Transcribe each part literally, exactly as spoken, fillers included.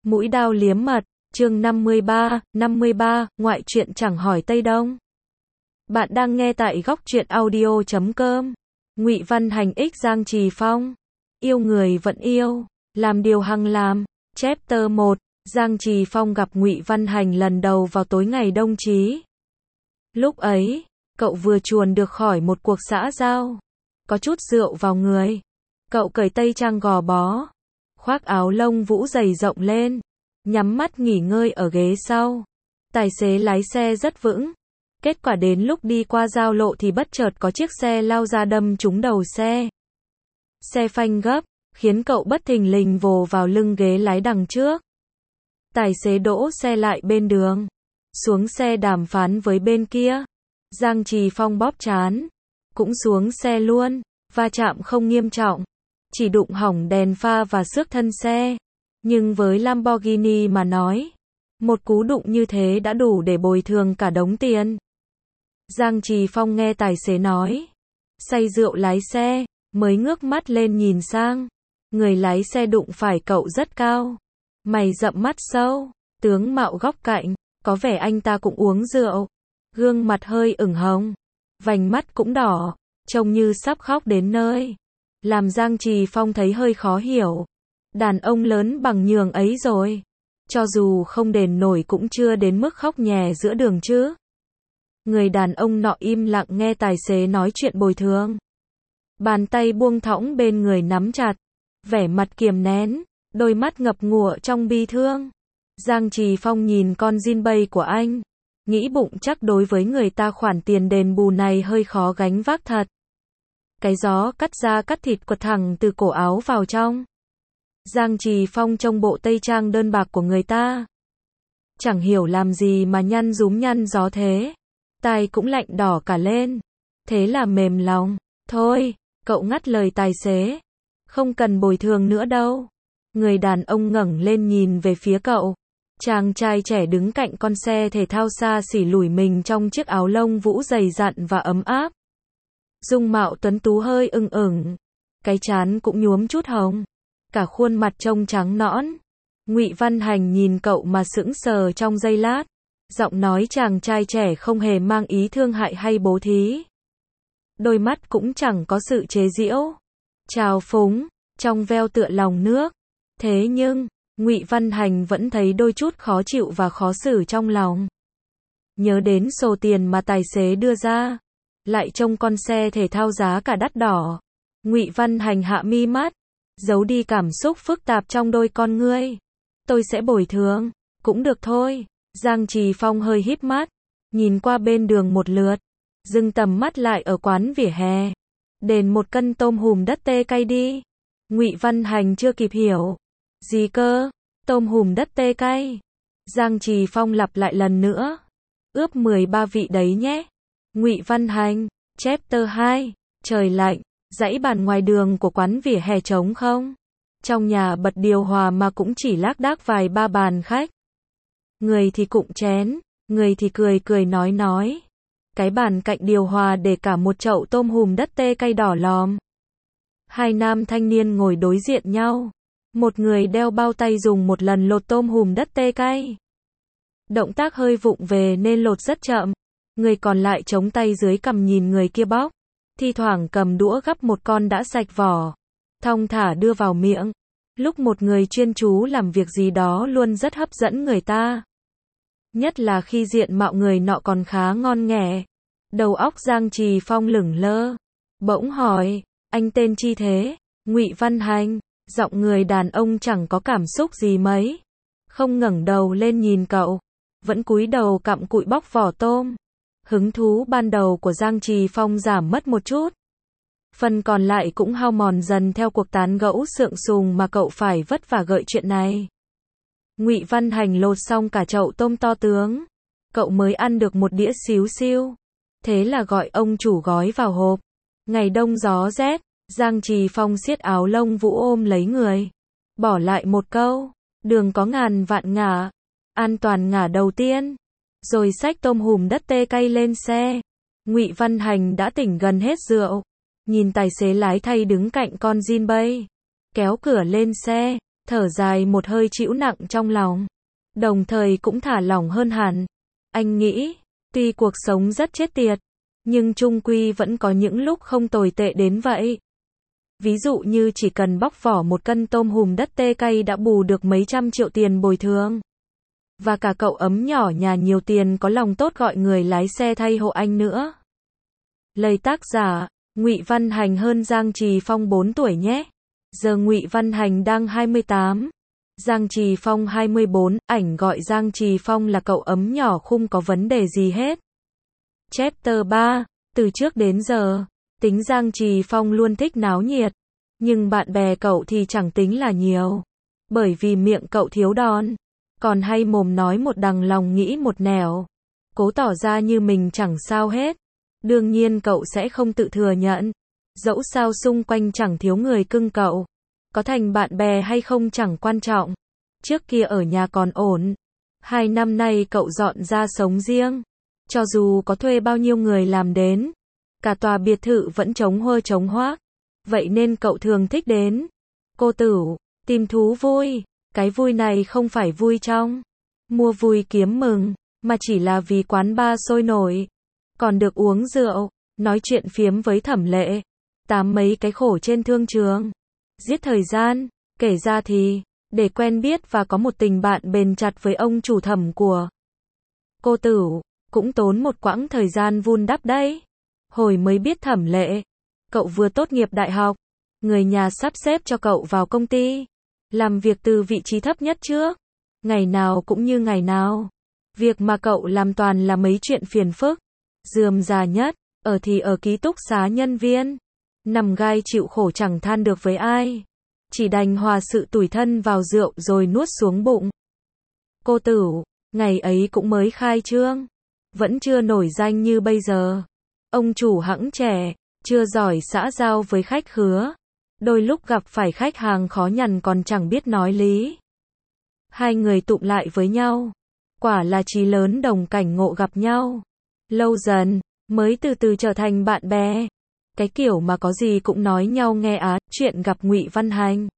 Mũi Đao Liếm Mật, chương năm mươi ba, năm mươi ba, ngoại truyện chẳng hỏi Tây Đông. Bạn đang nghe tại góc truyện audio chấm com. Ngụy Văn Hành x Giang Trì Phong. Yêu người vẫn yêu, làm điều hằng làm. Chapter một, Giang Trì Phong gặp Ngụy Văn Hành lần đầu vào tối ngày đông chí. Lúc ấy, cậu vừa chuồn được khỏi một cuộc xã giao, có chút rượu vào người. Cậu cởi tây trang gò bó, khoác áo lông vũ dày rộng lên, nhắm mắt nghỉ ngơi ở ghế sau. Tài xế lái xe rất vững. Kết quả đến lúc đi qua giao lộ thì bất chợt có chiếc xe lao ra đâm trúng đầu xe. Xe phanh gấp, khiến cậu bất thình lình vồ vào lưng ghế lái đằng trước. Tài xế đỗ xe lại bên đường, xuống xe đàm phán với bên kia. Giang Trì Phong bóp trán, cũng xuống xe luôn. Va chạm không nghiêm trọng, chỉ đụng hỏng đèn pha và xước thân xe. Nhưng với Lamborghini mà nói, một cú đụng như thế đã đủ để bồi thường cả đống tiền. Giang Trì Phong nghe tài xế nói, say rượu lái xe, mới ngước mắt lên nhìn sang. Người lái xe đụng phải cậu rất cao, mày rậm mắt sâu, tướng mạo góc cạnh, có vẻ anh ta cũng uống rượu. Gương mặt hơi ửng hồng, vành mắt cũng đỏ, trông như sắp khóc đến nơi. Làm Giang Trì Phong thấy hơi khó hiểu. Đàn ông lớn bằng nhường ấy rồi, cho dù không đền nổi cũng chưa đến mức khóc nhè giữa đường chứ. Người đàn ông nọ im lặng nghe tài xế nói chuyện bồi thường. Bàn tay buông thõng bên người nắm chặt, vẻ mặt kiềm nén, đôi mắt ngập ngụa trong bi thương. Giang Trì Phong nhìn con Jin Bay của anh, nghĩ bụng chắc đối với người ta khoản tiền đền bù này hơi khó gánh vác thật. Cái gió cắt da cắt thịt quật thẳng từ cổ áo vào trong. Giang Trì Phong trông bộ tây trang đơn bạc của người ta, chẳng hiểu làm gì mà nhăn rúm nhăn gió thế. Tai cũng lạnh đỏ cả lên. Thế là mềm lòng. Thôi, cậu ngắt lời tài xế. Không cần bồi thường nữa đâu. Người đàn ông ngẩng lên nhìn về phía cậu. Chàng trai trẻ đứng cạnh con xe thể thao xa xỉ lủi mình trong chiếc áo lông vũ dày dặn và ấm áp. Dung mạo tuấn tú hơi ửng ửng, cái trán cũng nhuốm chút hồng, cả khuôn mặt trông trắng nõn. Ngụy Văn Hành nhìn cậu mà sững sờ trong giây lát. Giọng nói chàng trai trẻ không hề mang ý thương hại hay bố thí. Đôi mắt cũng chẳng có sự chế giễu, trào phúng, trong veo tựa lòng nước. Thế nhưng, Ngụy Văn Hành vẫn thấy đôi chút khó chịu và khó xử trong lòng. Nhớ đến số tiền mà tài xế đưa ra, lại trông con xe thể thao giá cả đắt đỏ. Ngụy Văn Hành hạ mi mắt, giấu đi cảm xúc phức tạp trong đôi con ngươi. Tôi sẽ bồi thường, cũng được thôi. Giang Trì Phong hơi híp mắt, nhìn qua bên đường một lượt, dừng tầm mắt lại ở quán vỉa hè. Đền một cân tôm hùm đất tê cay đi. Ngụy Văn Hành chưa kịp hiểu. Gì cơ? Tôm hùm đất tê cay? Giang Trì Phong lặp lại lần nữa. Ướp mười ba vị đấy nhé. Ngụy Văn Hành, Chapter hai, trời lạnh, dãy bàn ngoài đường của quán vỉa hè trống không. Trong nhà bật điều hòa mà cũng chỉ lác đác vài ba bàn khách. Người thì cụng chén, người thì cười cười nói nói. Cái bàn cạnh điều hòa để cả một chậu tôm hùm đất tê cay đỏ lòm. Hai nam thanh niên ngồi đối diện nhau. Một người đeo bao tay dùng một lần lột tôm hùm đất tê cay. Động tác hơi vụng về nên lột rất chậm. Người còn lại chống tay dưới cằm nhìn người kia bóc. Thi thoảng cầm đũa gắp một con đã sạch vỏ, thong thả đưa vào miệng. Lúc một người chuyên chú làm việc gì đó luôn rất hấp dẫn người ta. Nhất là khi diện mạo người nọ còn khá ngon nghẻ. Đầu óc Giang Trì Phong lửng lơ. Bỗng hỏi, anh tên chi thế? Ngụy Văn Hành. Giọng người đàn ông chẳng có cảm xúc gì mấy. Không ngẩng đầu lên nhìn cậu, vẫn cúi đầu cặm cụi bóc vỏ tôm. Hứng thú ban đầu của Giang Trì Phong giảm mất một chút. Phần còn lại cũng hao mòn dần theo cuộc tán gẫu sượng sùng mà cậu phải vất vả gợi chuyện này. Ngụy Văn Hành lột xong cả chậu tôm to tướng. Cậu mới ăn được một đĩa xíu xiu. Thế là gọi ông chủ gói vào hộp. Ngày đông gió rét, Giang Trì Phong siết áo lông vũ ôm lấy người. Bỏ lại một câu, đường có ngàn vạn ngả. An toàn ngả đầu tiên. Rồi xách tôm hùm đất tê cay lên xe. Ngụy Văn Hành đã tỉnh gần hết rượu. Nhìn tài xế lái thay đứng cạnh con Jin Bay, kéo cửa lên xe, thở dài một hơi chịu nặng trong lòng, đồng thời cũng thả lỏng hơn hẳn. Anh nghĩ, tuy cuộc sống rất chết tiệt, nhưng chung quy vẫn có những lúc không tồi tệ đến vậy. Ví dụ như chỉ cần bóc vỏ một cân tôm hùm đất tê cay đã bù được mấy trăm triệu tiền bồi thường. Và cả cậu ấm nhỏ nhà nhiều tiền có lòng tốt gọi người lái xe thay hộ anh nữa. Lời tác giả, Ngụy Văn Hành hơn Giang Trì Phong bốn tuổi nhé. Giờ Ngụy Văn Hành đang hai mươi tám, Giang Trì Phong hai mươi bốn, ảnh gọi Giang Trì Phong là cậu ấm nhỏ không có vấn đề gì hết. Chapter ba, từ trước đến giờ, tính Giang Trì Phong luôn thích náo nhiệt, nhưng bạn bè cậu thì chẳng tính là nhiều, bởi vì miệng cậu thiếu đòn, còn hay mồm nói một đằng lòng nghĩ một nẻo, cố tỏ ra như mình chẳng sao hết. Đương nhiên cậu sẽ không tự thừa nhận, dẫu sao xung quanh chẳng thiếu người cưng cậu, có thành bạn bè hay không chẳng quan trọng. Trước kia ở nhà còn ổn, hai năm nay cậu dọn ra sống riêng, cho dù có thuê bao nhiêu người làm đến, cả tòa biệt thự vẫn trống huơ trống hoác, vậy nên cậu thường thích đến Cô Tửu, tìm thú vui. Cái vui này không phải vui trong mua vui kiếm mừng, mà chỉ là vì quán bar sôi nổi, còn được uống rượu, nói chuyện phiếm với Thẩm Lệ, tám mấy cái khổ trên thương trường, giết thời gian. Kể ra thì, để quen biết và có một tình bạn bền chặt với ông chủ Thẩm của Cô Tửu, cũng tốn một quãng thời gian vun đắp đấy. Hồi mới biết Thẩm Lệ, cậu vừa tốt nghiệp đại học, người nhà sắp xếp cho cậu vào công ty, làm việc từ vị trí thấp nhất trước. Ngày nào cũng như ngày nào, việc mà cậu làm toàn là mấy chuyện phiền phức, rườm rà nhất, ở thì ở ký túc xá nhân viên, nằm gai chịu khổ chẳng than được với ai, chỉ đành hòa sự tủi thân vào rượu rồi nuốt xuống bụng. Cô Tửu, ngày ấy cũng mới khai trương, vẫn chưa nổi danh như bây giờ. Ông chủ hẵng trẻ, chưa giỏi xã giao với khách khứa, đôi lúc gặp phải khách hàng khó nhằn còn chẳng biết nói lý. Hai người tụm lại với nhau, quả là chí lớn đồng cảnh ngộ gặp nhau. Lâu dần, mới từ từ trở thành bạn bè. Cái kiểu mà có gì cũng nói nhau nghe á, chuyện gặp Ngụy Văn Hành.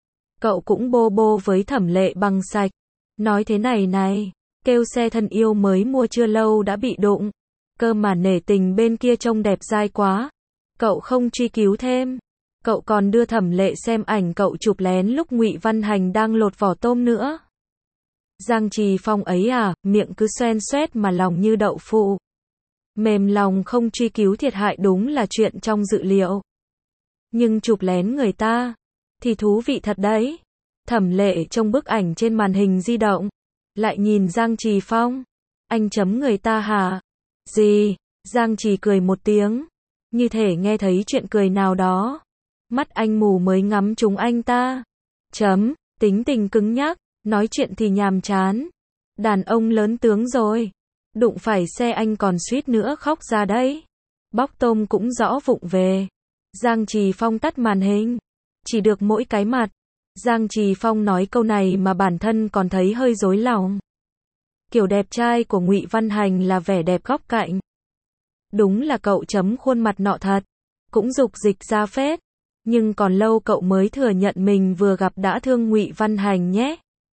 Cậu cũng bô bô với Thẩm Lệ bằng sạch. Nói thế này này, kêu xe thân yêu mới mua chưa lâu đã bị đụng. Cơ mà nể tình bên kia trông đẹp dai quá. Cậu không truy cứu thêm. Cậu còn đưa Thẩm Lệ xem ảnh cậu chụp lén lúc Ngụy Văn Hành đang lột vỏ tôm nữa. Giang Trì Phong ấy à, miệng cứ xoen xoét mà lòng như đậu phụ. Mềm lòng không truy cứu thiệt hại đúng là chuyện trong dự liệu. Nhưng chụp lén người ta, thì thú vị thật đấy. Thẩm Lệ trong bức ảnh trên màn hình di động, lại nhìn Giang Trì Phong. Anh chấm người ta hả? Gì? Giang Trì cười một tiếng, như thể nghe thấy chuyện cười nào đó. Mắt anh mù mới ngắm trúng anh ta. Chấm, tính tình cứng nhắc, nói chuyện thì nhàm chán. Đàn ông lớn tướng rồi. Đụng phải xe anh còn suýt nữa khóc ra đấy. Bóc tôm cũng rõ vụng về. Giang Trì Phong tắt màn hình. Chỉ được mỗi cái mặt. Giang Trì Phong nói câu này mà bản thân còn thấy hơi rối lòng. Kiểu đẹp trai của Ngụy Văn Hành là vẻ đẹp góc cạnh. Đúng là cậu chấm khuôn mặt nọ thật. Cũng dục dịch ra phết. Nhưng còn lâu cậu mới thừa nhận mình vừa gặp đã thương Ngụy Văn Hành nhé.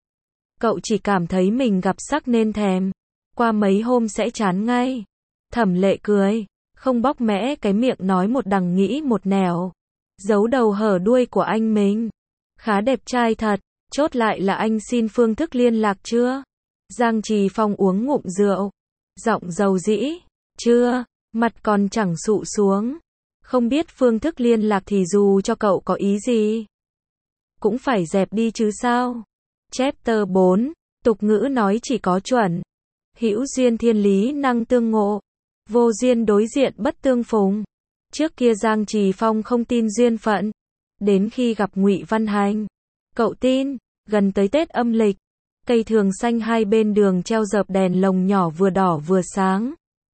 Cậu chỉ cảm thấy mình gặp sắc nên thèm. Qua mấy hôm sẽ chán ngay. Thẩm Lệ cười, không bóc mẽ cái miệng nói một đằng nghĩ một nẻo. Giấu đầu hở đuôi của anh mình. Khá đẹp trai thật, chốt lại là anh xin phương thức liên lạc chưa? Giang Trì Phong uống ngụm rượu. Giọng dầu dĩ, chưa, mặt còn chẳng sụ xuống. Không biết phương thức liên lạc thì dù cho cậu có ý gì, cũng phải dẹp đi chứ sao? Chapter bốn, tục ngữ nói chỉ có chuẩn. Hữu duyên thiên lý năng tương ngộ. Vô duyên đối diện bất tương phùng. Trước kia Giang Trì Phong không tin duyên phận. Đến khi gặp Ngụy Văn Hành, cậu tin. Gần tới Tết âm lịch, cây thường xanh hai bên đường treo dợp đèn lồng nhỏ vừa đỏ vừa sáng,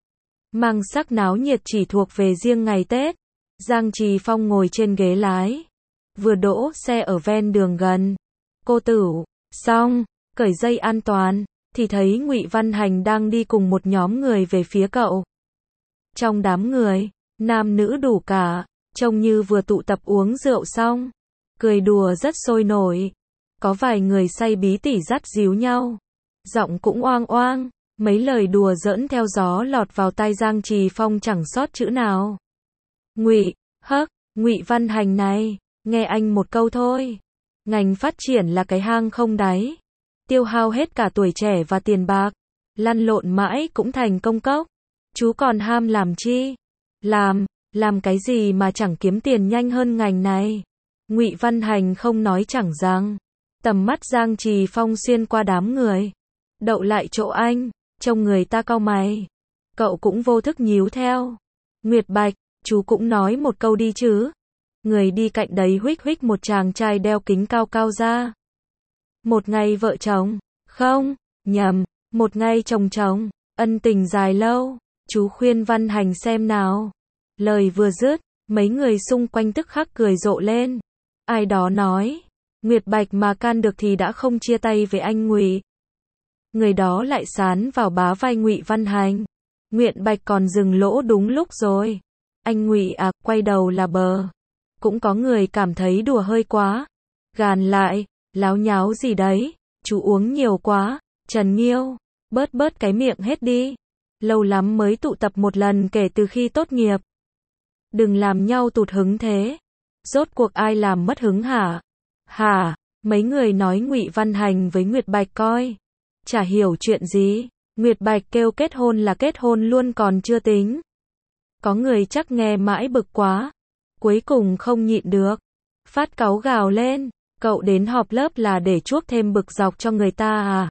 mang sắc náo nhiệt chỉ thuộc về riêng ngày Tết. Giang Trì Phong ngồi trên ghế lái, vừa đỗ xe ở ven đường gần Cô Tửu, xong, cởi dây an toàn, thì thấy Ngụy Văn Hành đang đi cùng một nhóm người về phía cậu. Trong đám người, nam nữ đủ cả, trông như vừa tụ tập uống rượu xong, cười đùa rất sôi nổi. Có vài người say bí tỉ dắt díu nhau. Giọng cũng oang oang, mấy lời đùa giỡn theo gió lọt vào tai Giang Trì Phong chẳng sót chữ nào. Ngụy, hấc, Ngụy Văn Hành này, nghe anh một câu thôi. Ngành phát triển là cái hang không đáy. Tiêu hao hết cả tuổi trẻ và tiền bạc. Lăn lộn mãi cũng thành công cốc. Chú còn ham làm chi? Làm, làm cái gì mà chẳng kiếm tiền nhanh hơn ngành này? Ngụy Văn Hành không nói chẳng rằng. Tầm mắt Giang Trì Phong xuyên qua đám người. Đậu lại chỗ anh, trông người ta cau mày. Cậu cũng vô thức nhíu theo. Nguyệt Bạch, chú cũng nói một câu đi chứ. Người đi cạnh đấy huých huých một chàng trai đeo kính cao cao ra. Một ngày vợ chồng, không, nhầm, một ngày chồng chồng, ân tình dài lâu, chú khuyên Văn Hành xem nào. Lời vừa dứt, mấy người xung quanh tức khắc cười rộ lên. Ai đó nói, Nguyệt Bạch mà can được thì đã không chia tay với anh Ngụy. Người đó lại sán vào bá vai Ngụy Văn Hành. Nguyệt Bạch còn dừng lỗ đúng lúc rồi. Anh Ngụy à, quay đầu là bờ. Cũng có người cảm thấy đùa hơi quá. Gàn lại, láo nháo gì đấy, chú uống nhiều quá. Trần Nghiêu, bớt bớt cái miệng hết đi. Lâu lắm mới tụ tập một lần kể từ khi tốt nghiệp. Đừng làm nhau tụt hứng thế. Rốt cuộc ai làm mất hứng hả? Hả? Mấy người nói Ngụy Văn Hành với Nguyệt Bạch coi. Chả hiểu chuyện gì. Nguyệt Bạch kêu kết hôn là kết hôn luôn còn chưa tính. Có người chắc nghe mãi bực quá. Cuối cùng không nhịn được. Phát cáu gào lên. Cậu đến họp lớp là để chuốc thêm bực dọc cho người ta à?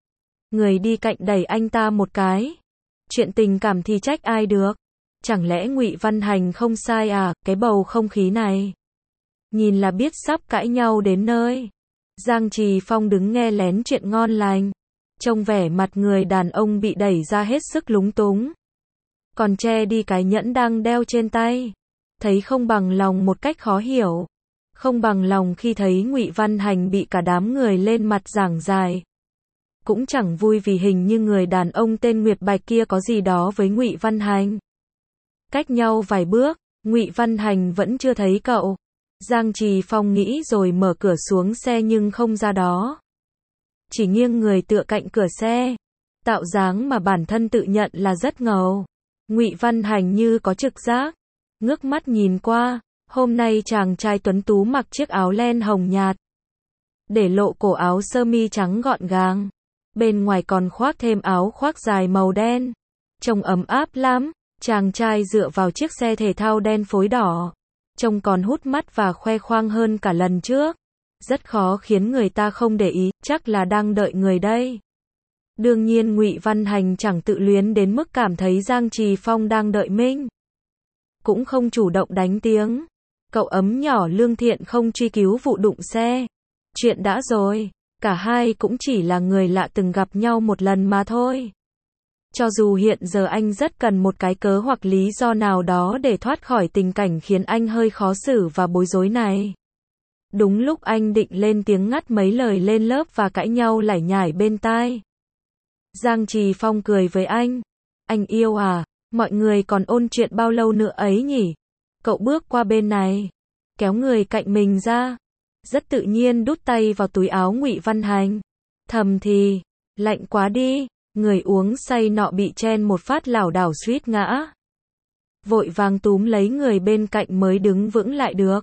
Người đi cạnh đẩy anh ta một cái. Chuyện tình cảm thì trách ai được? Chẳng lẽ Ngụy Văn Hành không sai à, cái bầu không khí này? Nhìn là biết sắp cãi nhau đến nơi. Giang Trì Phong đứng nghe lén chuyện ngon lành. Trông vẻ mặt người đàn ông bị đẩy ra hết sức lúng túng. Còn che đi cái nhẫn đang đeo trên tay. Thấy không bằng lòng một cách khó hiểu. Không bằng lòng khi thấy Ngụy Văn Hành bị cả đám người lên mặt giảng giải. Cũng chẳng vui vì hình như người đàn ông tên Nguyệt Bạch kia có gì đó với Ngụy Văn Hành. Cách nhau vài bước, Ngụy Văn Hành vẫn chưa thấy cậu. Giang Trì Phong nghĩ rồi mở cửa xuống xe nhưng không ra đó. Chỉ nghiêng người tựa cạnh cửa xe. Tạo dáng mà bản thân tự nhận là rất ngầu. Ngụy Văn Hành như có trực giác. Ngước mắt nhìn qua, hôm nay chàng trai tuấn tú mặc chiếc áo len hồng nhạt. Để lộ cổ áo sơ mi trắng gọn gàng. Bên ngoài còn khoác thêm áo khoác dài màu đen. Trông ấm áp lắm. Chàng trai dựa vào chiếc xe thể thao đen phối đỏ. Trông còn hút mắt và khoe khoang hơn cả lần trước. Rất khó khiến người ta không để ý, chắc là đang đợi người đây. Đương nhiên Ngụy Văn Hành chẳng tự luyến đến mức cảm thấy Giang Trì Phong đang đợi mình. Cũng không chủ động đánh tiếng. Cậu ấm nhỏ lương thiện không truy cứu vụ đụng xe. Chuyện đã rồi. Cả hai cũng chỉ là người lạ từng gặp nhau một lần mà thôi. Cho dù hiện giờ anh rất cần một cái cớ hoặc lý do nào đó để thoát khỏi tình cảnh khiến anh hơi khó xử và bối rối này. Đúng lúc anh định lên tiếng ngắt mấy lời lên lớp và cãi nhau lải nhải bên tai. Giang Trì Phong cười với anh. Anh yêu à, mọi người còn ôn chuyện bao lâu nữa ấy nhỉ? Cậu bước qua bên này, kéo người cạnh mình ra. Rất tự nhiên đút tay vào túi áo Ngụy Văn Hành. Thầm thì, lạnh quá đi. Người uống say nọ bị chen một phát lảo đảo suýt ngã. Vội vàng túm lấy người bên cạnh mới đứng vững lại được.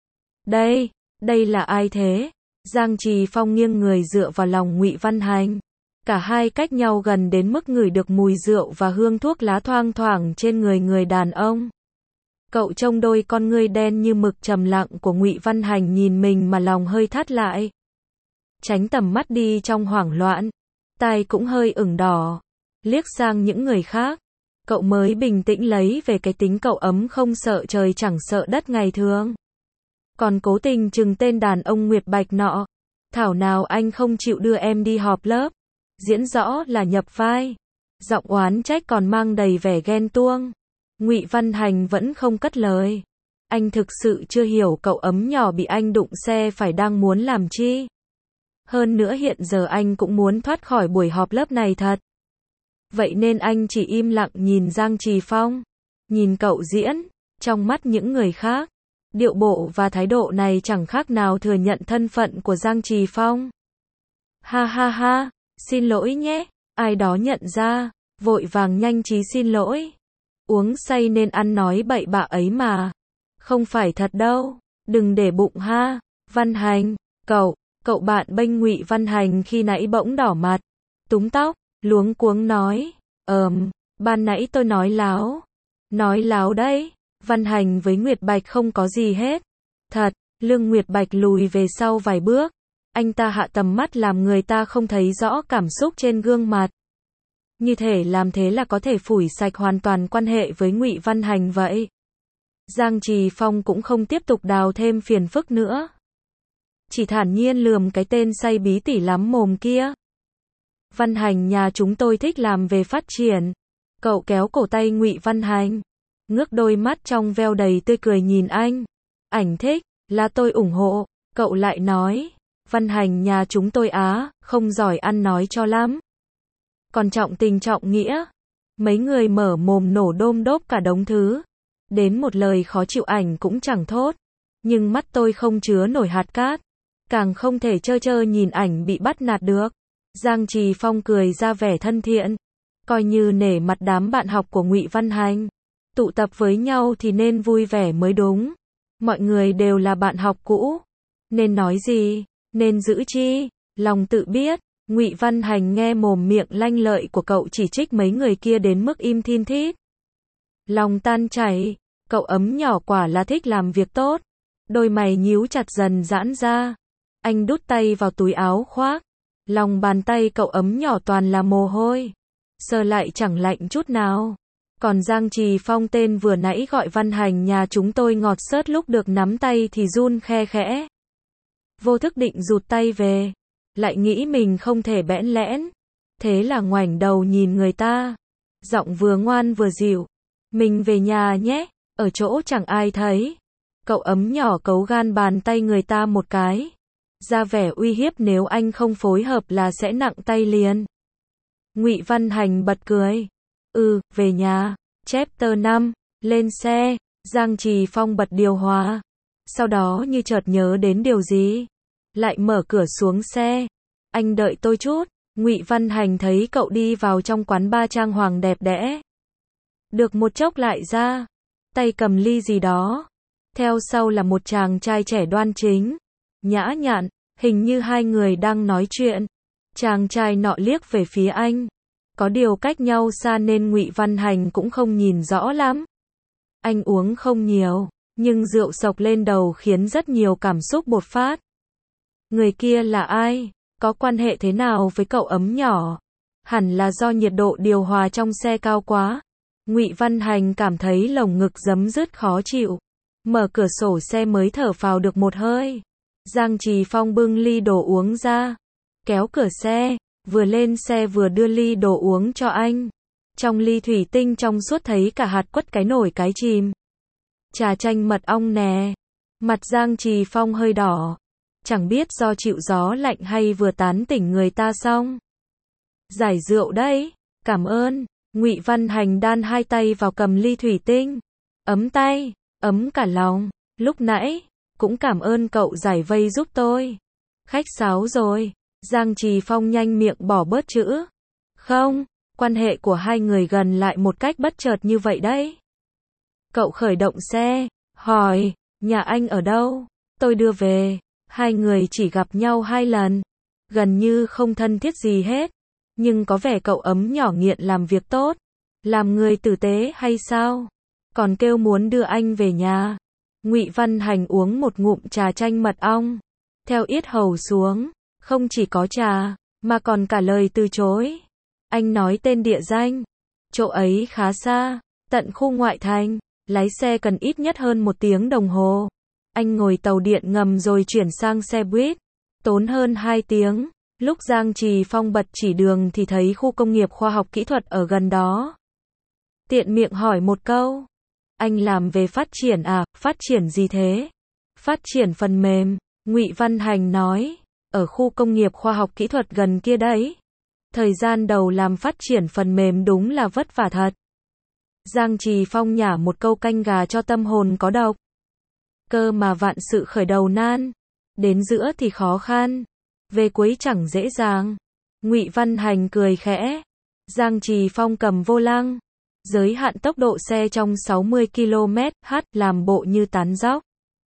Đây, đây là ai thế? Giang Trì Phong nghiêng người dựa vào lòng Ngụy Văn Hành. Cả hai cách nhau gần đến mức ngửi được mùi rượu và hương thuốc lá thoang thoảng trên người người đàn ông. Cậu trông đôi con ngươi đen như mực trầm lặng của Ngụy Văn Hành nhìn mình mà lòng hơi thắt lại. Tránh tầm mắt đi trong hoảng loạn. Tai cũng hơi ửng đỏ. Liếc sang những người khác. Cậu mới bình tĩnh lấy về cái tính cậu ấm không sợ trời chẳng sợ đất ngày thường. Còn cố tình chừng tên đàn ông Nguyệt Bạch nọ. Thảo nào anh không chịu đưa em đi họp lớp. Diễn rõ là nhập vai. Giọng oán trách còn mang đầy vẻ ghen tuông. Ngụy Văn Hành vẫn không cất lời. Anh thực sự chưa hiểu cậu ấm nhỏ bị anh đụng xe phải đang muốn làm chi. Hơn nữa hiện giờ anh cũng muốn thoát khỏi buổi họp lớp này thật. Vậy nên anh chỉ im lặng nhìn Giang Trì Phong. Nhìn cậu diễn. Trong mắt những người khác, Điệu bộ và thái độ này chẳng khác nào thừa nhận thân phận của Giang Trì Phong. Ha ha ha, xin lỗi nhé, ai đó nhận ra, vội vàng nhanh trí xin lỗi. Uống say nên ăn nói bậy bạ ấy mà. Không phải thật đâu, đừng để bụng ha. Văn Hành, cậu, cậu bạn bênh Ngụy Văn Hành khi nãy bỗng đỏ mặt, túm tóc, luống cuống nói, ờm, ban nãy tôi nói láo. Nói láo đấy, Văn Hành với Nguyệt Bạch không có gì hết. Thật, lưng Nguyệt Bạch lùi về sau vài bước, anh ta hạ tầm mắt làm người ta không thấy rõ cảm xúc trên gương mặt. Như thể làm thế là có thể phủi sạch hoàn toàn quan hệ với Ngụy Văn Hành vậy. Giang Trì Phong cũng không tiếp tục đào thêm phiền phức nữa. Chỉ thản nhiên lườm cái tên say bí tỉ lắm mồm kia. Văn Hành nhà chúng tôi thích làm về phát triển. Cậu kéo cổ tay Ngụy Văn Hành, ngước đôi mắt trong veo đầy tươi cười nhìn anh. Ảnh thích, là tôi ủng hộ. Cậu lại nói, Văn Hành nhà chúng tôi á, không giỏi ăn nói cho lắm. Còn trọng tình trọng nghĩa. Mấy người mở mồm nổ đôm đốp cả đống thứ. Đến một lời khó chịu ảnh cũng chẳng thốt. Nhưng mắt tôi không chứa nổi hạt cát. Càng không thể trơ trơ nhìn ảnh bị bắt nạt được. Giang Trì Phong cười ra vẻ thân thiện. Coi như nể mặt đám bạn học của Ngụy Văn Hành. Tụ tập với nhau thì nên vui vẻ mới đúng. Mọi người đều là bạn học cũ. Nên nói gì, nên giữ chi, lòng tự biết. Ngụy Văn Hành nghe mồm miệng lanh lợi của cậu chỉ trích mấy người kia đến mức im thin thít. Lòng tan chảy, cậu ấm nhỏ quả là thích làm việc tốt. Đôi mày nhíu chặt dần giãn ra. Anh đút tay vào túi áo khoác. Lòng bàn tay cậu ấm nhỏ toàn là mồ hôi. Sờ lại chẳng lạnh chút nào. Còn Giang Trì Phong tên vừa nãy gọi Văn Hành nhà chúng tôi ngọt xớt lúc được nắm tay thì run khe khẽ. Vô thức định rụt tay về. Lại nghĩ mình không thể bẽn lẽn. Thế là ngoảnh đầu nhìn người ta. Giọng vừa ngoan vừa dịu. Mình về nhà nhé, ở chỗ chẳng ai thấy. Cậu ấm nhỏ cấu gan bàn tay người ta một cái. Ra vẻ uy hiếp nếu anh không phối hợp là sẽ nặng tay liền. Ngụy Văn Hành bật cười. Ừ, về nhà. Chapter năm, lên xe. Giang Trì Phong bật điều hòa. Sau đó như chợt nhớ đến điều gì. Lại mở cửa xuống xe. Anh đợi tôi chút. Ngụy Văn Hành thấy cậu đi vào trong quán bar trang hoàng đẹp đẽ. Được một chốc lại ra. Tay cầm ly gì đó. Theo sau là một chàng trai trẻ đoan chính. Nhã nhặn. Hình như hai người đang nói chuyện. Chàng trai nọ liếc về phía anh. Có điều cách nhau xa nên Ngụy Văn Hành cũng không nhìn rõ lắm. Anh uống không nhiều. Nhưng rượu sộc lên đầu khiến rất nhiều cảm xúc bột phát. Người kia là ai? Có quan hệ thế nào với cậu ấm nhỏ? Hẳn là do nhiệt độ điều hòa trong xe cao quá. Ngụy Văn Hành cảm thấy lồng ngực giấm dứt khó chịu. Mở cửa sổ xe mới thở phào được một hơi. Giang Trì Phong bưng ly đồ uống ra. Kéo cửa xe. Vừa lên xe vừa đưa ly đồ uống cho anh. Trong ly thủy tinh trong suốt thấy cả hạt quất cái nổi cái chìm. Trà chanh mật ong nè. Mặt Giang Trì Phong hơi đỏ. Chẳng biết do chịu gió lạnh hay vừa tán tỉnh người ta xong. Giải rượu đấy. Cảm ơn. Ngụy Văn Hành đan hai tay vào cầm ly thủy tinh. Ấm tay. Ấm cả lòng. Lúc nãy. Cũng cảm ơn cậu giải vây giúp tôi. Khách sáo rồi. Giang Trì Phong nhanh miệng bỏ bớt chữ. Không. Quan hệ của hai người gần lại một cách bất chợt như vậy đấy. Cậu khởi động xe. Hỏi. Nhà anh ở đâu? Tôi đưa về. Hai người chỉ gặp nhau hai lần. Gần như không thân thiết gì hết. Nhưng có vẻ cậu ấm nhỏ nghiện làm việc tốt. Làm người tử tế hay sao? Còn kêu muốn đưa anh về nhà. Ngụy Văn Hành uống một ngụm trà chanh mật ong. Theo yết hầu xuống. Không chỉ có trà. Mà còn cả lời từ chối. Anh nói tên địa danh. Chỗ ấy khá xa. Tận khu ngoại thành. Lái xe cần ít nhất hơn một tiếng đồng hồ. Anh ngồi tàu điện ngầm rồi chuyển sang xe buýt. Tốn hơn hai tiếng. Lúc Giang Trì Phong bật chỉ đường thì thấy khu công nghiệp khoa học kỹ thuật ở gần đó. Tiện miệng hỏi một câu. Anh làm về phát triển à? Phát triển gì thế? Phát triển phần mềm. Ngụy Văn Hành nói. Ở khu công nghiệp khoa học kỹ thuật gần kia đấy. Thời gian đầu làm phát triển phần mềm đúng là vất vả thật. Giang Trì Phong nhả một câu canh gà cho tâm hồn có độc. Cơ mà vạn sự khởi đầu nan, đến giữa thì khó khăn, về cuối chẳng dễ dàng. Ngụy Văn Hành cười khẽ. Giang Trì Phong cầm vô lăng, giới hạn tốc độ xe trong sáu mươi ki lô mét h, làm bộ như tán dóc.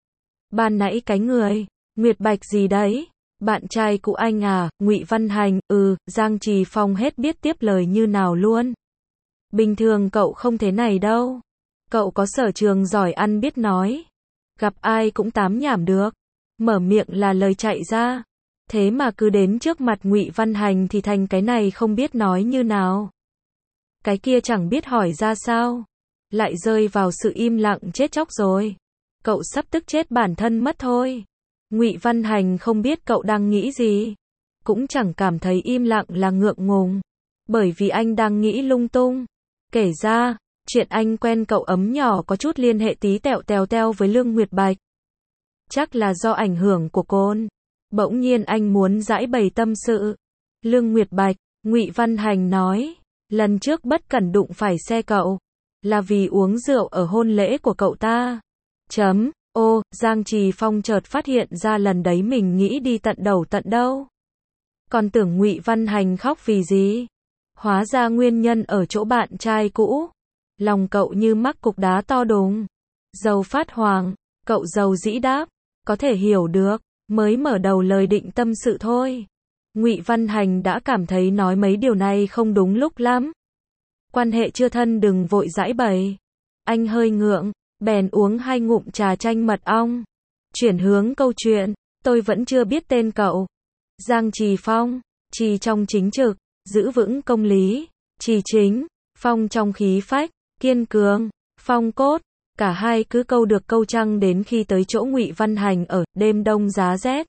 Ban nãy cái người, Nguyệt Bạch gì đấy? Bạn trai cũ anh à? Ngụy Văn Hành, ừ, Giang Trì Phong hết biết tiếp lời như nào luôn. Bình thường cậu không thế này đâu. Cậu có sở trường giỏi ăn biết nói. Gặp ai cũng tám nhảm được. Mở miệng là lời chạy ra. Thế mà cứ đến trước mặt Ngụy Văn Hành thì thành cái này không biết nói như nào. Cái kia chẳng biết hỏi ra sao. Lại rơi vào sự im lặng chết chóc rồi. Cậu sắp tức chết bản thân mất thôi. Ngụy Văn Hành không biết cậu đang nghĩ gì. Cũng chẳng cảm thấy im lặng là ngượng ngùng. Bởi vì anh đang nghĩ lung tung. Kể ra, chuyện anh quen cậu ấm nhỏ có chút liên hệ tí tẹo tèo teo với Lương Nguyệt Bạch. Chắc là do ảnh hưởng của cồn. Bỗng nhiên anh muốn giải bày tâm sự. Lương Nguyệt Bạch, Ngụy Văn Hành nói, lần trước bất cẩn đụng phải xe cậu, là vì uống rượu ở hôn lễ của cậu ta. Chấm, ô, Giang Trì Phong chợt phát hiện ra lần đấy mình nghĩ đi tận đầu tận đâu. Còn tưởng Ngụy Văn Hành khóc vì gì? Hóa ra nguyên nhân ở chỗ bạn trai cũ. Lòng cậu như mắc cục đá to đùng. Dầu phát hoàng, cậu dầu dĩ đáp, có thể hiểu được, mới mở đầu lời định tâm sự thôi. Ngụy Văn Hành đã cảm thấy nói mấy điều này không đúng lúc lắm. Quan hệ chưa thân đừng vội giãi bày. Anh hơi ngượng, bèn uống hai ngụm trà chanh mật ong. Chuyển hướng câu chuyện, tôi vẫn chưa biết tên cậu. Giang Trì Phong, trì trong chính trực, giữ vững công lý, trì chính, phong trong khí phách, kiên cường, phong cốt. Cả hai cứ câu được câu trăng đến khi tới chỗ Ngụy Văn Hành ở, đêm đông giá rét.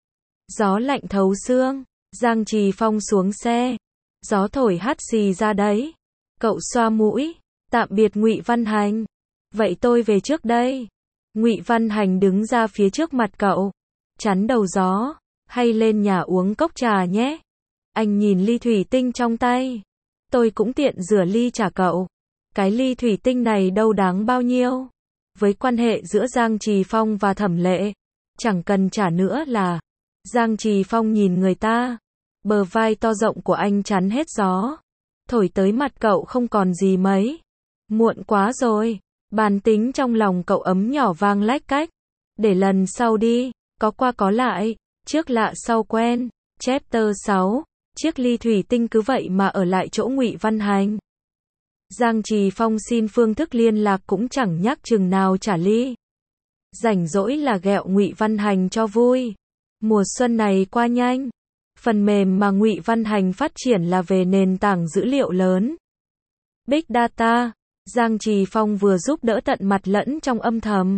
Gió lạnh thấu xương, Giang Trì Phong xuống xe. Gió thổi hắt xì ra đấy. Cậu xoa mũi, tạm biệt Ngụy Văn Hành. Vậy tôi về trước đây. Ngụy Văn Hành đứng ra phía trước mặt cậu, chắn đầu gió, hay lên nhà uống cốc trà nhé. Anh nhìn ly thủy tinh trong tay. Tôi cũng tiện rửa ly trả cậu. Cái ly thủy tinh này đâu đáng bao nhiêu. Với quan hệ giữa Giang Trì Phong và Thẩm Lệ, chẳng cần trả nữa là. Giang Trì Phong nhìn người ta. Bờ vai to rộng của anh chắn hết gió. Thổi tới mặt cậu không còn gì mấy. Muộn quá rồi. Bản tính trong lòng cậu ấm nhỏ vang lách cách. Để lần sau đi, có qua có lại, trước lạ sau quen. Chapter sáu. Chiếc ly thủy tinh cứ vậy mà ở lại chỗ Ngụy Văn Hành. Giang Trì Phong xin phương thức liên lạc cũng chẳng nhắc chừng nào trả ly. Rảnh rỗi là ghẹo Ngụy Văn Hành cho vui. Mùa xuân này qua nhanh. Phần mềm mà Ngụy Văn Hành phát triển là về nền tảng dữ liệu lớn. Big Data. Giang Trì Phong vừa giúp đỡ tận mặt lẫn trong âm thầm.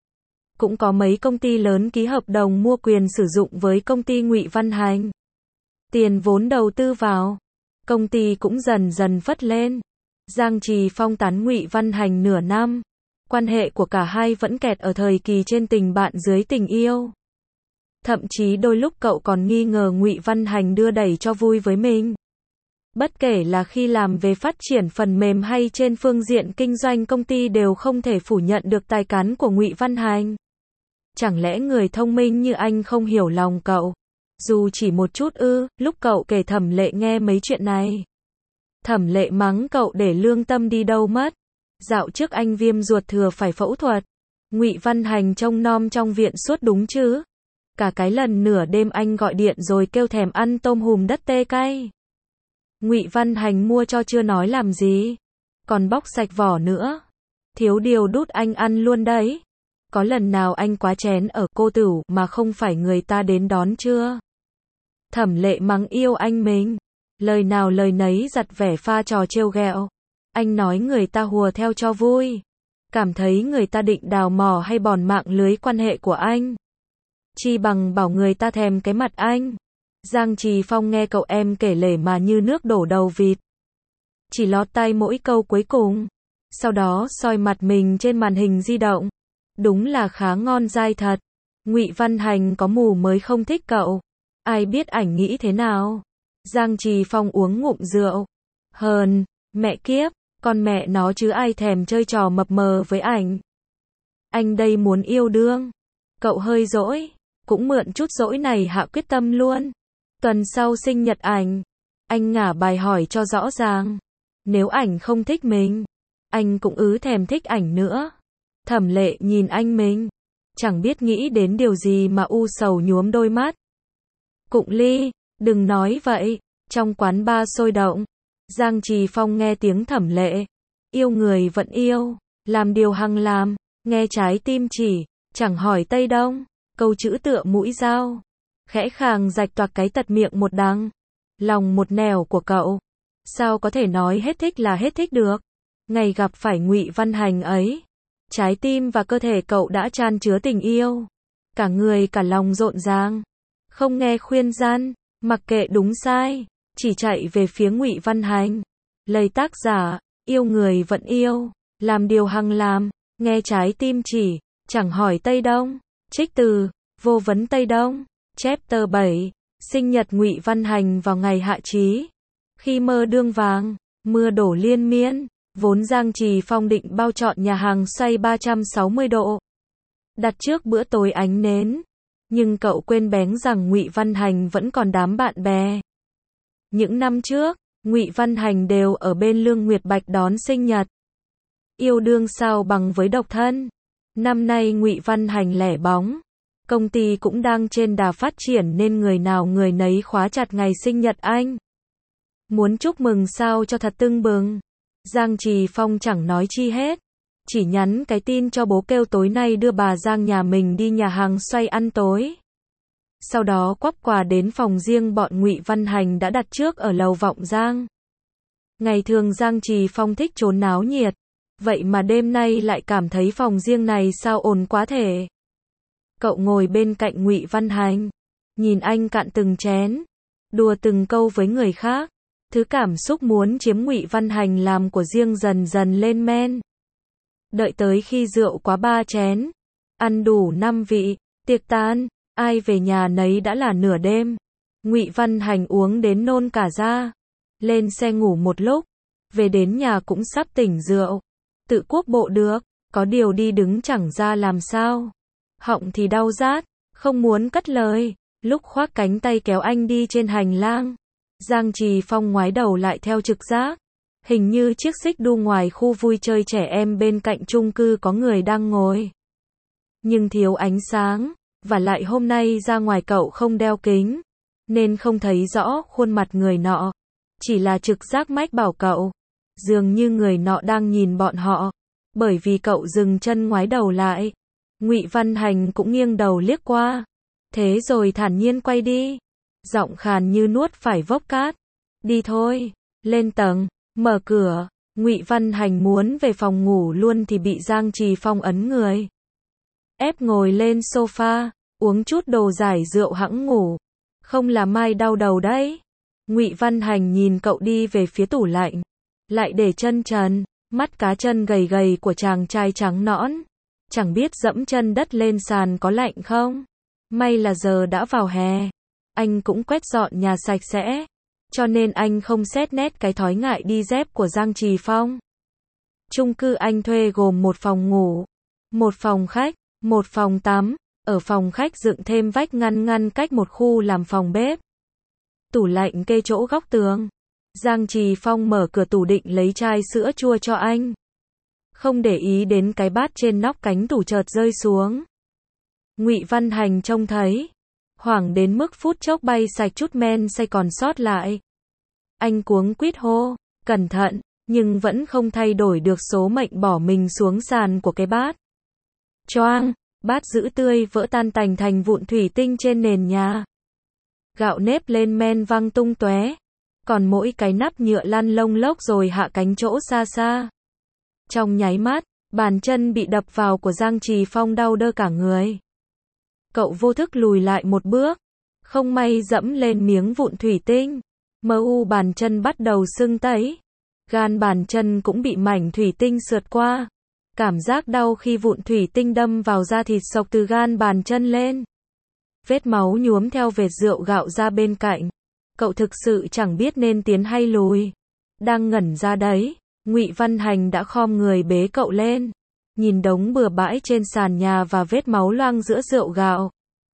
Cũng có mấy công ty lớn ký hợp đồng mua quyền sử dụng với công ty Ngụy Văn Hành. Tiền vốn đầu tư vào, công ty cũng dần dần phất lên. Giang Trì Phong tán Ngụy Văn Hành nửa năm. Quan hệ của cả hai vẫn kẹt ở thời kỳ trên tình bạn dưới tình yêu. Thậm chí đôi lúc cậu còn nghi ngờ Ngụy Văn Hành đưa đẩy cho vui với mình. Bất kể là khi làm về phát triển phần mềm hay trên phương diện kinh doanh, công ty đều không thể phủ nhận được tài cán của Ngụy Văn Hành. Chẳng lẽ người thông minh như anh không hiểu lòng cậu? Dù chỉ một chút ư? Lúc cậu kể Thẩm Lệ nghe mấy chuyện này, Thẩm Lệ mắng cậu để lương tâm đi đâu mất. Dạo trước anh viêm ruột thừa phải phẫu thuật. Ngụy Văn Hành trông nom trong viện suốt đúng chứ? Cả cái lần nửa đêm anh gọi điện rồi kêu thèm ăn tôm hùm đất tê cay. Ngụy Văn Hành mua cho chưa nói làm gì, còn bóc sạch vỏ nữa. Thiếu điều đút anh ăn luôn đấy. Có lần nào anh quá chén ở cô tửu mà không phải người ta đến đón chưa? Thẩm Lệ mắng yêu anh mình. Lời nào lời nấy giặt vẻ pha trò trêu ghẹo. Anh nói người ta hùa theo cho vui. Cảm thấy người ta định đào mỏ hay bòn mạng lưới quan hệ của anh. Chi bằng bảo người ta thèm cái mặt anh. Giang Trì Phong nghe cậu em kể lể mà như nước đổ đầu vịt. Chỉ lọt tai mỗi câu cuối cùng. Sau đó soi mặt mình trên màn hình di động. Đúng là khá ngon dai thật. Ngụy Văn Hành có mù mới không thích cậu. Ai biết ảnh nghĩ thế nào. Giang Trì Phong uống ngụm rượu. Hờn, mẹ kiếp, con mẹ nó chứ ai thèm chơi trò mập mờ với ảnh. anh đây muốn yêu đương. Cậu hơi dỗi, cũng mượn chút dỗi này hạ quyết tâm luôn. Tuần sau sinh nhật ảnh, anh ngả bài hỏi cho rõ ràng. Nếu ảnh không thích mình, anh cũng ứ thèm thích ảnh nữa. Thẩm Lệ nhìn anh mình, chẳng biết nghĩ đến điều gì mà u sầu nhuốm đôi mắt. Cụng ly, đừng nói vậy. Trong quán bar sôi động, Giang Trì Phong nghe tiếng Thẩm Lệ. Yêu người vẫn yêu, làm điều hằng làm, nghe trái tim chỉ, chẳng hỏi Tây Đông. Câu chữ tựa mũi dao, khẽ khàng rạch toạc cái tật miệng một đắng. Lòng một nẻo của cậu, sao có thể nói hết thích là hết thích được. Ngày gặp phải Ngụy Văn Hành ấy, trái tim và cơ thể cậu đã chan chứa tình yêu. Cả người cả lòng rộn ràng, không nghe khuyên gian, mặc kệ đúng sai, chỉ chạy về phía Ngụy Văn Hành. Lời tác giả, yêu người vẫn yêu, làm điều hằng làm, nghe trái tim chỉ, chẳng hỏi Tây Đông. Trích từ, vô vấn Tây Đông, chapter bảy, sinh nhật Ngụy Văn Hành vào ngày hạ chí. Khi mơ đương vàng, mưa đổ liên miên, vốn Giang Trì Phong định bao trọn nhà hàng xoay ba trăm sáu mươi độ. Đặt trước bữa tối ánh nến, nhưng cậu quên bén rằng Ngụy Văn Hành vẫn còn đám bạn bè. Những năm trước, Ngụy Văn Hành đều ở bên Lương Nguyệt Bạch đón sinh nhật. Yêu đương sao bằng với độc thân. Năm nay Ngụy Văn Hành lẻ bóng, công ty cũng đang trên đà phát triển nên người nào người nấy khóa chặt ngày sinh nhật anh. Muốn chúc mừng sao cho thật tưng bừng. Giang Trì Phong chẳng nói chi hết, chỉ nhắn cái tin cho bố kêu tối nay đưa bà Giang nhà mình đi nhà hàng xoay ăn tối. Sau đó quắp quà đến phòng riêng bọn Ngụy Văn Hành đã đặt trước ở lầu Vọng Giang. Ngày thường Giang Trì Phong thích trốn náo nhiệt, vậy mà đêm nay lại cảm thấy phòng riêng này sao ồn quá thể. Cậu ngồi bên cạnh Ngụy Văn Hành, nhìn anh cạn từng chén, đùa từng câu với người khác. Thứ cảm xúc muốn chiếm Ngụy Văn Hành làm của riêng dần dần lên men. Đợi tới khi rượu quá ba chén, ăn đủ năm vị, tiệc tan, ai về nhà nấy đã là nửa đêm. Ngụy Văn Hành uống đến nôn cả ra, lên xe ngủ một lúc, về đến nhà cũng sắp tỉnh rượu. Tự quốc bộ được, có điều đi đứng chẳng ra làm sao. Họng thì đau rát, không muốn cất lời, lúc khoác cánh tay kéo anh đi trên hành lang. Giang Trì Phong ngoái đầu lại theo trực giác. Hình như chiếc xích đu ngoài khu vui chơi trẻ em bên cạnh chung cư có người đang ngồi. Nhưng thiếu ánh sáng, và lại hôm nay ra ngoài cậu không đeo kính, nên không thấy rõ khuôn mặt người nọ. Chỉ là trực giác mách bảo cậu, dường như người nọ đang nhìn bọn họ. Bởi vì cậu dừng chân ngoái đầu lại, Ngụy Văn Hành cũng nghiêng đầu liếc qua. Thế rồi thản nhiên quay đi. Giọng khàn như nuốt phải vốc cát. Đi thôi, lên tầng, mở cửa. Ngụy Văn Hành muốn về phòng ngủ luôn thì bị Giang Trì Phong ấn người. Ép ngồi lên sofa, uống chút đồ giải rượu hẵng ngủ. Không là mai đau đầu đấy. Ngụy Văn Hành nhìn cậu đi về phía tủ lạnh. Lại để chân trần, mắt cá chân gầy gầy của chàng trai trắng nõn. Chẳng biết dẫm chân đất lên sàn có lạnh không? May là giờ đã vào hè. Anh cũng quét dọn nhà sạch sẽ, cho nên anh không xét nét cái thói ngại đi dép của Giang Trì Phong. Chung cư anh thuê gồm một phòng ngủ, một phòng khách, một phòng tắm. Ở phòng khách dựng thêm vách ngăn ngăn cách một khu làm phòng bếp. Tủ lạnh kê chỗ góc tường. Giang Trì Phong mở cửa tủ định lấy chai sữa chua cho anh. Không để ý đến cái bát trên nóc cánh tủ chợt rơi xuống. Ngụy Văn Hành trông thấy, hoảng đến mức phút chốc bay sạch chút men say còn sót lại. Anh cuống quýt hô, cẩn thận, nhưng vẫn không thay đổi được số mệnh bỏ mình xuống sàn của cái bát. Choang, bát giữ tươi vỡ tan tành thành vụn thủy tinh trên nền nhà. Gạo nếp lên men văng tung tóe, còn mỗi cái nắp nhựa lăn lông lốc rồi hạ cánh chỗ xa xa. Trong nháy mắt, bàn chân bị đập vào của Giang Trì Phong đau đơ cả người. Cậu vô thức lùi lại một bước, không may dẫm lên miếng vụn thủy tinh. Mờ u bàn chân bắt đầu sưng tấy. Gan bàn chân cũng bị mảnh thủy tinh sượt qua. Cảm giác đau khi vụn thủy tinh đâm vào da thịt xộc từ gan bàn chân lên. Vết máu nhuốm theo vệt rượu gạo ra bên cạnh. Cậu thực sự chẳng biết nên tiến hay lùi. Đang ngẩn ra đấy, Ngụy Văn Hành đã khom người bế cậu lên. nhìn đống bừa bãi trên sàn nhà và vết máu loang giữa rượu gạo.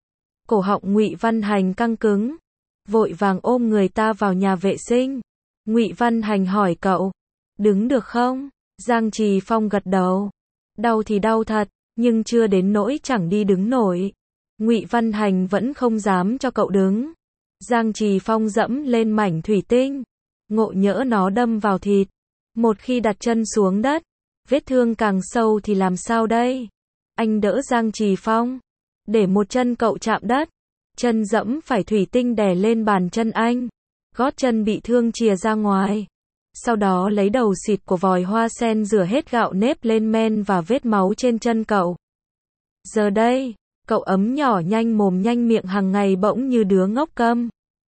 Cổ họng Ngụy Văn Hành căng cứng, vội vàng ôm người ta vào nhà vệ sinh. Ngụy Văn Hành hỏi cậu, đứng được không? Giang Trì Phong gật đầu. Đau thì đau thật, nhưng chưa đến nỗi chẳng đi đứng nổi. Ngụy Văn Hành vẫn không dám cho cậu đứng. Giang Trì Phong dẫm lên mảnh thủy tinh, ngộ nhỡ nó đâm vào thịt. Một khi đặt chân xuống đất, vết thương càng sâu thì làm sao đây? Anh đỡ Giang Trì Phong, để một chân cậu chạm đất. Chân dẫm phải thủy tinh đè lên bàn chân anh. Gót chân bị thương chìa ra ngoài. Sau đó lấy đầu xịt của vòi hoa sen rửa hết gạo nếp lên men và vết máu trên chân cậu. Giờ đây, cậu ấm nhỏ nhanh mồm nhanh miệng hàng ngày bỗng như đứa ngốc câm.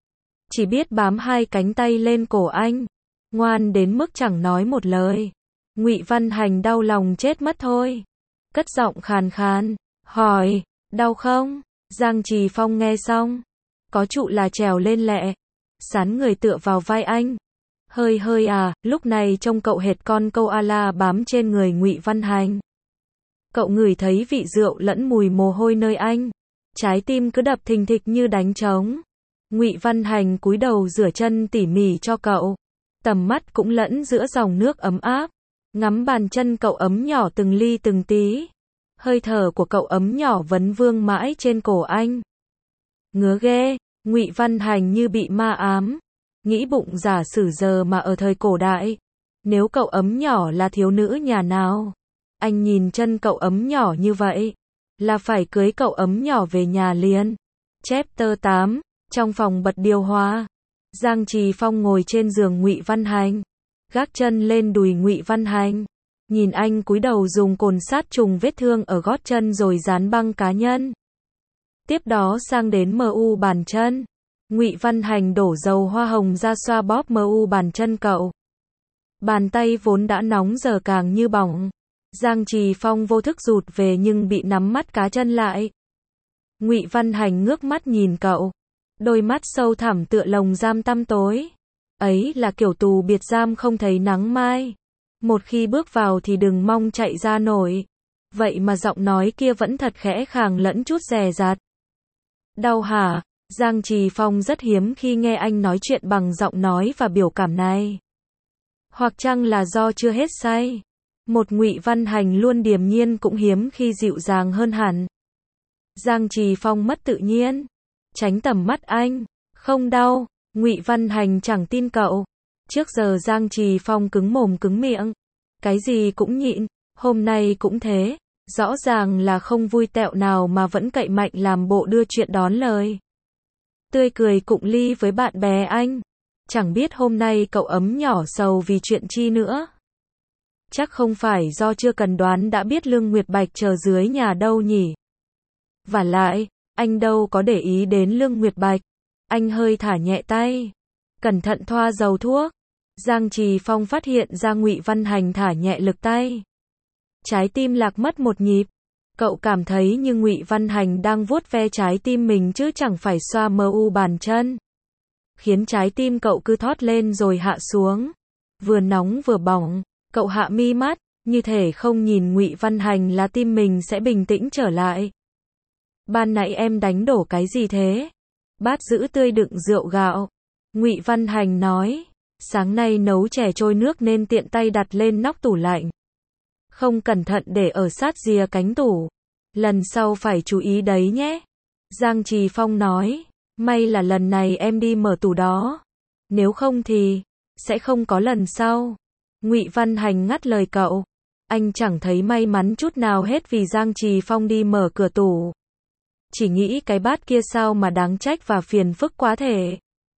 Chỉ biết bám hai cánh tay lên cổ anh, ngoan đến mức chẳng nói một lời. Ngụy Văn Hành đau lòng chết mất thôi. Cất giọng khàn khàn, hỏi, đau không? Giang Trì Phong nghe xong, có trụ là trèo lên lẹ, sán người tựa vào vai anh. Hơi hơi à, lúc này trông cậu hệt con câu a-la bám trên người Ngụy Văn Hành. Cậu ngửi thấy vị rượu lẫn mùi mồ hôi nơi anh. Trái tim cứ đập thình thịch như đánh trống. Ngụy Văn Hành cúi đầu rửa chân tỉ mỉ cho cậu. Tầm mắt cũng lẫn giữa dòng nước ấm áp. Ngắm bàn chân cậu ấm nhỏ từng ly từng tí. Hơi thở của cậu ấm nhỏ vấn vương mãi trên cổ anh. Ngứa ghê, Ngụy Văn Hành như bị ma ám. Nghĩ bụng giả sử giờ mà ở thời cổ đại, nếu cậu ấm nhỏ là thiếu nữ nhà nào, anh nhìn chân cậu ấm nhỏ như vậy, là phải cưới cậu ấm nhỏ về nhà liền. Chapter tám, trong phòng bật điều hòa, Giang Trì Phong ngồi trên giường Ngụy Văn Hành, gác chân lên đùi Ngụy Văn Hành, nhìn anh cúi đầu dùng cồn sát trùng vết thương ở gót chân rồi dán băng cá nhân. Tiếp đó sang đến em u bàn chân. Ngụy Văn Hành đổ dầu hoa hồng ra xoa bóp em u bàn chân cậu. Bàn tay vốn đã nóng giờ càng như bỏng. Giang Trì Phong vô thức rụt về nhưng bị nắm mắt cá chân lại. Ngụy Văn Hành ngước mắt nhìn cậu. Đôi mắt sâu thẳm tựa lồng giam tăm tối. Ấy là kiểu tù biệt giam không thấy nắng mai. Một khi bước vào thì đừng mong chạy ra nổi. Vậy mà giọng nói kia vẫn thật khẽ khàng lẫn chút dè dặt. Đau hả? Giang Trì Phong rất hiếm khi nghe anh nói chuyện bằng giọng nói và biểu cảm này. Hoặc chăng là do chưa hết say. Một Ngụy Văn Hành luôn điềm nhiên cũng hiếm khi dịu dàng hơn hẳn. Giang Trì Phong mất tự nhiên, tránh tầm mắt anh. Không đau. Ngụy Văn Hành chẳng tin cậu. Trước giờ Giang Trì Phong cứng mồm cứng miệng, cái gì cũng nhịn, hôm nay cũng thế. Rõ ràng là không vui tẹo nào mà vẫn cậy mạnh làm bộ đưa chuyện đón lời. Tươi cười cụng ly với bạn bè anh. Chẳng biết hôm nay cậu ấm nhỏ sầu vì chuyện chi nữa. Chắc không phải do chưa cần đoán đã biết Lương Nguyệt Bạch chờ dưới nhà đâu nhỉ. Vả lại, anh đâu có để ý đến Lương Nguyệt Bạch. Anh hơi thả nhẹ tay, cẩn thận thoa dầu thuốc. Giang Trì Phong phát hiện ra Ngụy Văn Hành thả nhẹ lực tay. Trái tim lạc mất một nhịp. Cậu cảm thấy như Ngụy Văn Hành đang vuốt ve trái tim mình chứ chẳng phải xoa em u bàn chân. Khiến trái tim cậu cứ thót lên rồi hạ xuống. Vừa nóng vừa bỏng, cậu hạ mi mắt, như thể không nhìn Ngụy Văn Hành là tim mình sẽ bình tĩnh trở lại. Ban nãy em đánh đổ cái gì thế? Bát giữ tươi đựng rượu gạo. Ngụy Văn Hành nói, sáng nay nấu chè trôi nước nên tiện tay đặt lên nóc tủ lạnh. Không cẩn thận để ở sát rìa cánh tủ. Lần sau phải chú ý đấy nhé. Giang Trì Phong nói, may là lần này em đi mở tủ đó. Nếu không thì, sẽ không có lần sau. Ngụy Văn Hành ngắt lời cậu. Anh chẳng thấy may mắn chút nào hết vì Giang Trì Phong đi mở cửa tủ. Chỉ nghĩ cái bát kia sao mà đáng trách và phiền phức quá thể.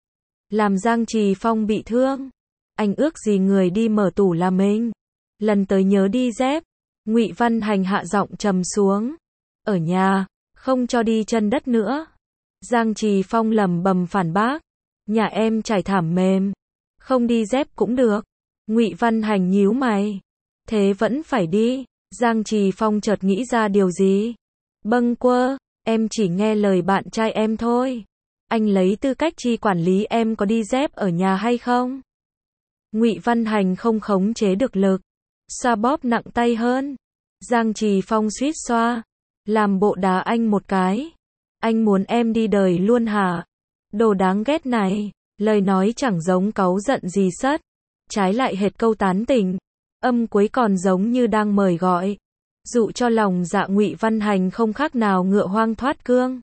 Làm Giang Trì Phong bị thương. Anh ước gì người đi mở tủ là mình. Lần tới nhớ đi dép. Ngụy Văn Hành hạ giọng trầm xuống. Ở nhà, không cho đi chân đất nữa. Giang Trì Phong lẩm bẩm phản bác. Nhà em trải thảm mềm. Không đi dép cũng được. Ngụy Văn Hành nhíu mày. Thế vẫn phải đi. Giang Trì Phong chợt nghĩ ra điều gì. Bâng quơ, em chỉ nghe lời bạn trai em thôi. Anh lấy tư cách chi quản lý em có đi dép ở nhà hay không? Ngụy Văn Hành không khống chế được lực. Xoa bóp nặng tay hơn. Giang Trì Phong suýt xoa, làm bộ đá anh một cái. Anh muốn em đi đời luôn hả? Đồ đáng ghét này, lời nói chẳng giống cáu giận gì sất, trái lại hệt câu tán tỉnh, âm cuối còn giống như đang mời gọi, dụ cho lòng dạ Ngụy Văn Hành không khác nào ngựa hoang thoát cương.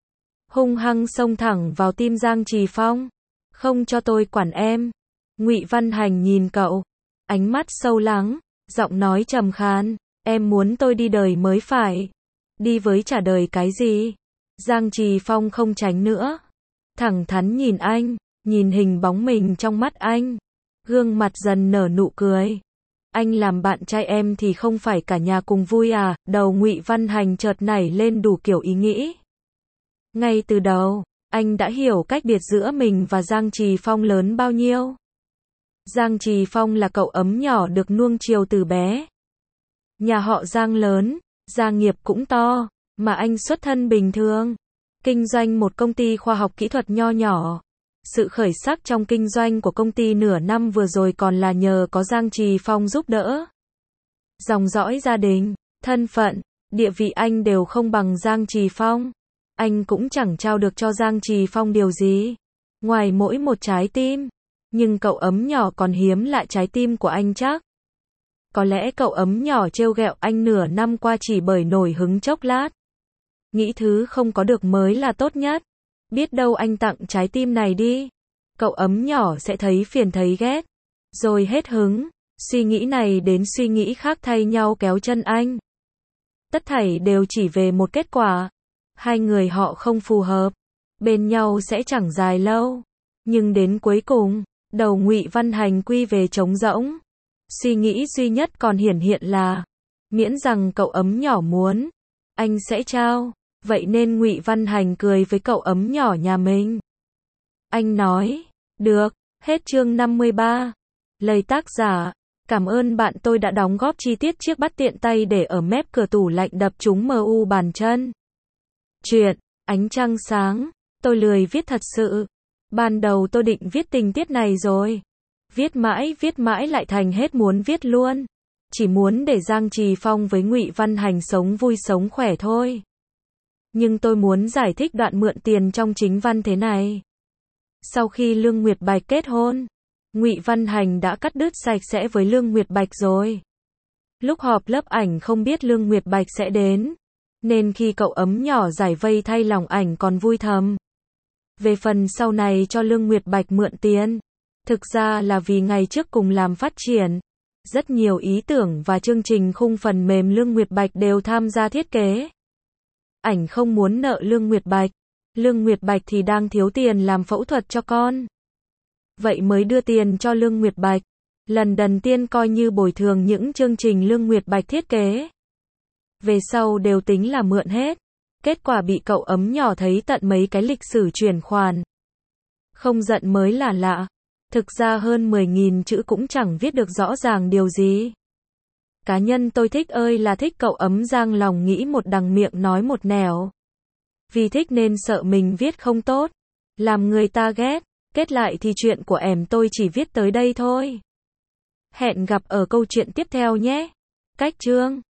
Hung hăng xông thẳng vào tim Giang Trì Phong, không cho tôi quản em. Ngụy Văn Hành nhìn cậu, ánh mắt sâu lắng, giọng nói trầm khàn, em muốn tôi đi đời mới phải. Đi với trả đời cái gì? Giang Trì Phong không tránh nữa, thẳng thắn nhìn anh, nhìn hình bóng mình trong mắt anh, gương mặt dần nở nụ cười. Anh làm bạn trai em thì không phải cả nhà cùng vui à? Đầu Ngụy Văn Hành chợt nảy lên đủ kiểu ý nghĩ. Ngay từ đầu, anh đã hiểu cách biệt giữa mình và Giang Trì Phong lớn bao nhiêu. Giang Trì Phong là cậu ấm nhỏ được nuông chiều từ bé. Nhà họ Giang lớn, gia nghiệp cũng to, mà anh xuất thân bình thường, kinh doanh một công ty khoa học kỹ thuật nho nhỏ. Sự khởi sắc trong kinh doanh của công ty nửa năm vừa rồi còn là nhờ có Giang Trì Phong giúp đỡ. Dòng dõi gia đình, thân phận, địa vị anh đều không bằng Giang Trì Phong. Anh cũng chẳng trao được cho Giang Trì Phong điều gì, ngoài mỗi một trái tim. Nhưng cậu ấm nhỏ còn hiếm lạ trái tim của anh chắc. Có lẽ cậu ấm nhỏ trêu ghẹo anh nửa năm qua chỉ bởi nổi hứng chốc lát. Nghĩ thứ không có được mới là tốt nhất. Biết đâu anh tặng trái tim này đi, cậu ấm nhỏ sẽ thấy phiền thấy ghét, rồi hết hứng. Suy nghĩ này đến suy nghĩ khác thay nhau kéo chân anh. Tất thảy đều chỉ về một kết quả. Hai người họ không phù hợp, bên nhau sẽ chẳng dài lâu. Nhưng đến cuối cùng, đầu Ngụy Văn Hành quy về trống rỗng. Suy nghĩ duy nhất còn hiển hiện là, miễn rằng cậu ấm nhỏ muốn, anh sẽ trao. Vậy nên Ngụy Văn Hành cười với cậu ấm nhỏ nhà mình. Anh nói, được, hết chương năm mươi ba. Lời tác giả, cảm ơn bạn tôi đã đóng góp chi tiết chiếc bát tiện tay để ở mép cửa tủ lạnh đập trúng mờ u bàn chân. Chuyện, ánh trăng sáng, tôi lười viết thật sự. Ban đầu tôi định viết tình tiết này rồi. Viết mãi viết mãi lại thành hết muốn viết luôn. Chỉ muốn để Giang Trì Phong với Ngụy Văn Hành sống vui sống khỏe thôi. Nhưng tôi muốn giải thích đoạn mượn tiền trong chính văn thế này. Sau khi Lương Nguyệt Bạch kết hôn, Ngụy Văn Hành đã cắt đứt sạch sẽ với Lương Nguyệt Bạch rồi. Lúc họp lớp ảnh không biết Lương Nguyệt Bạch sẽ đến, nên khi cậu ấm nhỏ giải vây thay lòng ảnh còn vui thầm. Về phần sau này cho Lương Nguyệt Bạch mượn tiền, thực ra là vì ngày trước cùng làm phát triển. Rất nhiều ý tưởng và chương trình khung phần mềm Lương Nguyệt Bạch đều tham gia thiết kế. Ảnh không muốn nợ Lương Nguyệt Bạch, Lương Nguyệt Bạch thì đang thiếu tiền làm phẫu thuật cho con. Vậy mới đưa tiền cho Lương Nguyệt Bạch, lần đầu tiên coi như bồi thường những chương trình Lương Nguyệt Bạch thiết kế. Về sau đều tính là mượn hết, kết quả bị cậu ấm nhỏ thấy tận mấy cái lịch sử chuyển khoản. Không giận mới là lạ, thực ra hơn mười nghìn chữ cũng chẳng viết được rõ ràng điều gì. Cá nhân tôi thích ơi là thích cậu ấm Giang lòng nghĩ một đằng miệng nói một nẻo. Vì thích nên sợ mình viết không tốt, làm người ta ghét. Kết lại thì chuyện của em tôi chỉ viết tới đây thôi. Hẹn gặp ở câu chuyện tiếp theo nhé. Cách chương